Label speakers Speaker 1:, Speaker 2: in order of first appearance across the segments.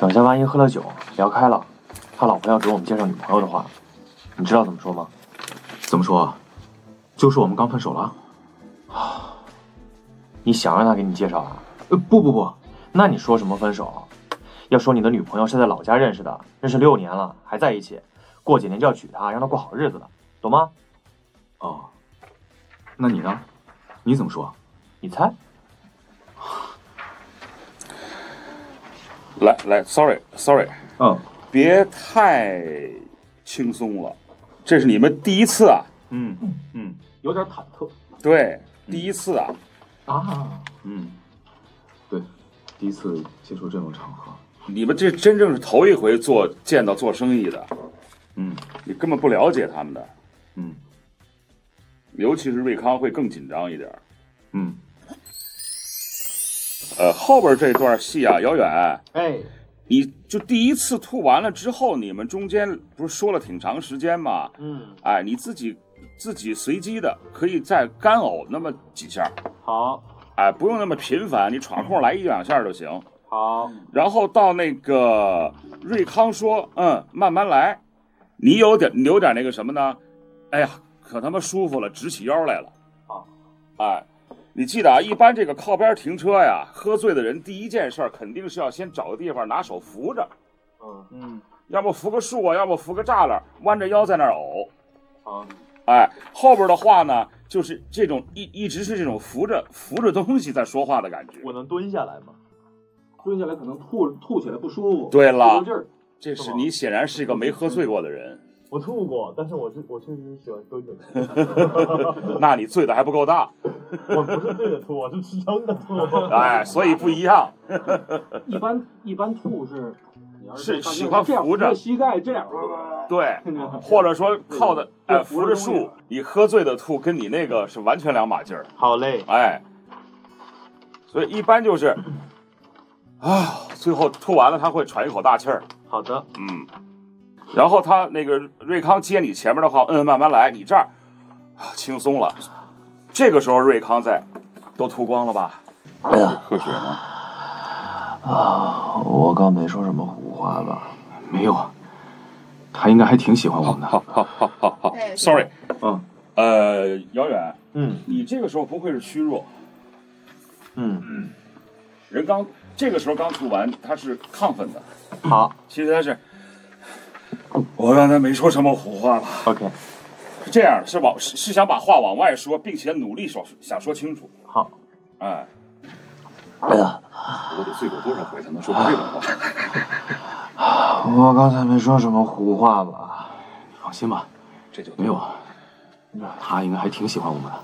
Speaker 1: 等下万一喝了酒聊开了，他老婆要给我们介绍女朋友的话，你知道怎么说吗？
Speaker 2: 怎么说？就是我们刚分手了。
Speaker 1: 你想让他给你介绍啊？
Speaker 2: 不，
Speaker 1: 那你说什么分手？要说你的女朋友是在老家认识的，认识6年了，还在一起，过几年就要娶她，让她过好日子的，懂吗？
Speaker 2: 哦，那你呢？你怎么说？
Speaker 1: 你猜？
Speaker 3: 来 ，sorry，别太轻松了，这是你们第一次啊。
Speaker 2: 有点忐忑。
Speaker 3: 对，第一次啊。
Speaker 2: 对，第一次接触这种场合。
Speaker 3: 你们这真正是头一回见到做生意的，你根本不了解他们的，尤其是瑞康会更紧张一点，后边这段戏啊，遥远，你就第一次吐完了之后，你们中间不是说了挺长时间吗？你自己随机的可以再干呕那么几下，
Speaker 1: 好，
Speaker 3: 不用那么频繁，你闯空来1-2下就行。
Speaker 1: 好，
Speaker 3: 然后到那个瑞康说，慢慢来，你有点那个什么呢？哎呀，可他妈舒服了，直起腰来了。你记得啊，一般这个靠边停车呀，喝醉的人第一件事肯定是要先找个地方拿手扶着，要么扶个树啊，要么扶个栅栏，弯着腰在那儿呕。后边的话呢，就是这种一直是这种扶着东西在说话的感觉。
Speaker 1: 我能蹲下来吗？
Speaker 2: 蹲下来可能吐起来不舒服。
Speaker 3: 对了，
Speaker 2: 劲儿。
Speaker 3: 这是你显然是一个没喝醉过的人。
Speaker 1: 我吐过，但是我确实喜欢蹲着。
Speaker 3: 那你醉的还不够大。
Speaker 1: 我不是对着吐，我是撑着吐。
Speaker 3: 所以不一样。
Speaker 2: 一般吐是你要
Speaker 3: 是喜欢扶着
Speaker 2: 膝盖这样。
Speaker 3: 对，或者说靠的扶着树。你喝醉的吐跟你那个是完全两码劲儿。
Speaker 1: 好嘞。
Speaker 3: 所以一般就是最后吐完了他会喘一口大气儿。
Speaker 1: 好的。
Speaker 3: 然后他那个瑞康接你前面的话，慢慢来，你这儿轻松了。这个时候瑞康都吐光了吧？
Speaker 1: 哎呀，
Speaker 3: 喝水呢？
Speaker 1: 我刚没说什么胡话吧？
Speaker 2: 没有，他应该还挺喜欢我们的。
Speaker 3: 好 ，sorry。遥远，你这个时候不会是虚弱？人这个时候刚吐完，他是亢奋的。
Speaker 1: 好，
Speaker 3: 其实他是。我刚才没说什么胡话吧
Speaker 1: ？OK，
Speaker 3: 这样是想把话往外说，并且努力想说清楚。
Speaker 1: 好，
Speaker 3: 哎
Speaker 1: 呀，
Speaker 3: 我得醉过多少回才能说出这种话？
Speaker 1: 我刚才没说什么胡话吧？
Speaker 2: 放心吧，
Speaker 3: 这就
Speaker 2: 没有，他应该还挺喜欢我们的。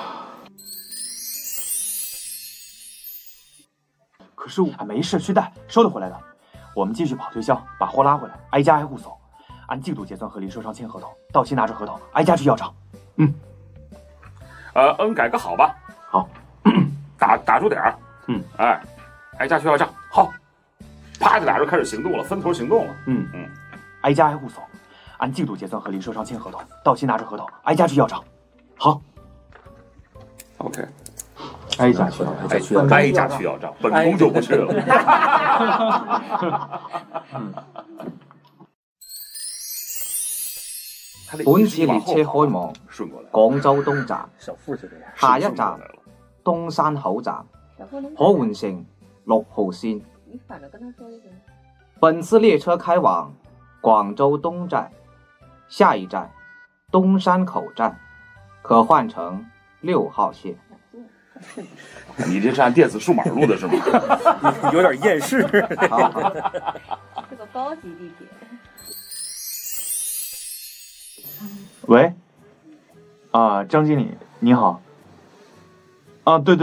Speaker 1: 可是没事，去带，收得回来的。我们继续跑推销，把货拉回来，挨家挨户搜，按季度结算合理收商签合同，到期拿着合同，挨家去要账。
Speaker 3: 改个好吧。
Speaker 1: 好，
Speaker 3: 打住点儿。挨家去要账。好，啪，这俩人开始行动了，分头行动了。
Speaker 1: 挨家挨户搜，按季度结算合理收商签合同，到期拿着合同，挨家去要账。好
Speaker 3: ，OK。
Speaker 1: 挨家去
Speaker 3: 要账，本宫就不去了。
Speaker 4: 本次列車開往廣州東站，下一站東山口站，可換乘6號線。本次列車開往廣州東站，下一站東山口站，可換乘6號線。
Speaker 3: 你这是按电子数码录的是吗？
Speaker 5: 有点厌世。
Speaker 6: 这个高级地铁。
Speaker 1: 喂，张经理你好。对，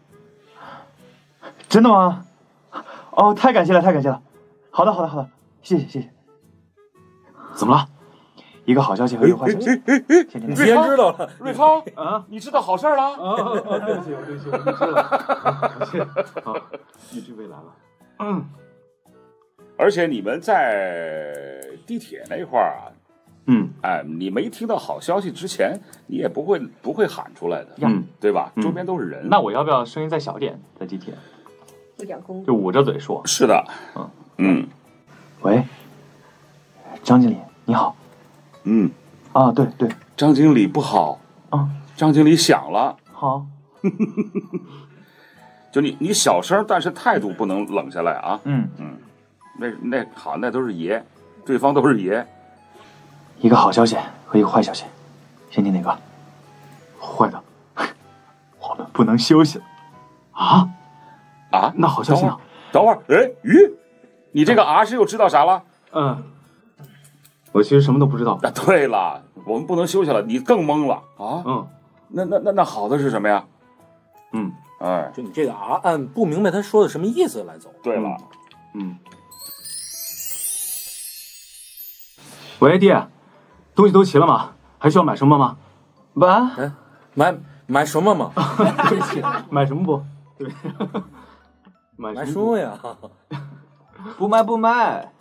Speaker 1: 真的吗？太感谢了。好的，谢谢。
Speaker 2: 怎么了？
Speaker 1: 一个好消息和一个坏消息。
Speaker 5: 你既然知道了，
Speaker 3: 瑞康你知道好事了？
Speaker 1: 对不起，我知道了。你这位来了。
Speaker 3: 而且你们在地铁那块儿你没听到好消息之前，你也不会喊出来的，对吧？周边都是人。
Speaker 1: 那我要不要声音再小点，在地铁？
Speaker 6: 有点功夫。
Speaker 1: 就捂着嘴说。
Speaker 3: 是的，
Speaker 1: 喂，张经理，你好。啊，对，
Speaker 3: 张经理不好
Speaker 1: 啊，
Speaker 3: 张经理响了。
Speaker 1: 好，
Speaker 3: 就你小声，但是态度不能冷下来啊。那好，那都是爷，对方都是爷。
Speaker 1: 一个好消息和一个坏消息，先听哪个？
Speaker 2: 坏的，
Speaker 1: 我们不能休息了。
Speaker 3: 啊？
Speaker 1: 那好消息呢？
Speaker 3: 等会儿，哎，你这个是又知道啥了？
Speaker 2: 我其实什么都不知道。
Speaker 3: 对了，我们不能休息了，你更懵了啊。那好的是什么呀？
Speaker 5: 就你这个按不明白他说的什么意思来走。
Speaker 3: 对了，
Speaker 2: 喂，爹，东西都齐了吗？还需要买什么吗？
Speaker 5: 买什么吗？
Speaker 2: 对不起，买什么不？对，
Speaker 5: 买什么呀？
Speaker 4: 不卖。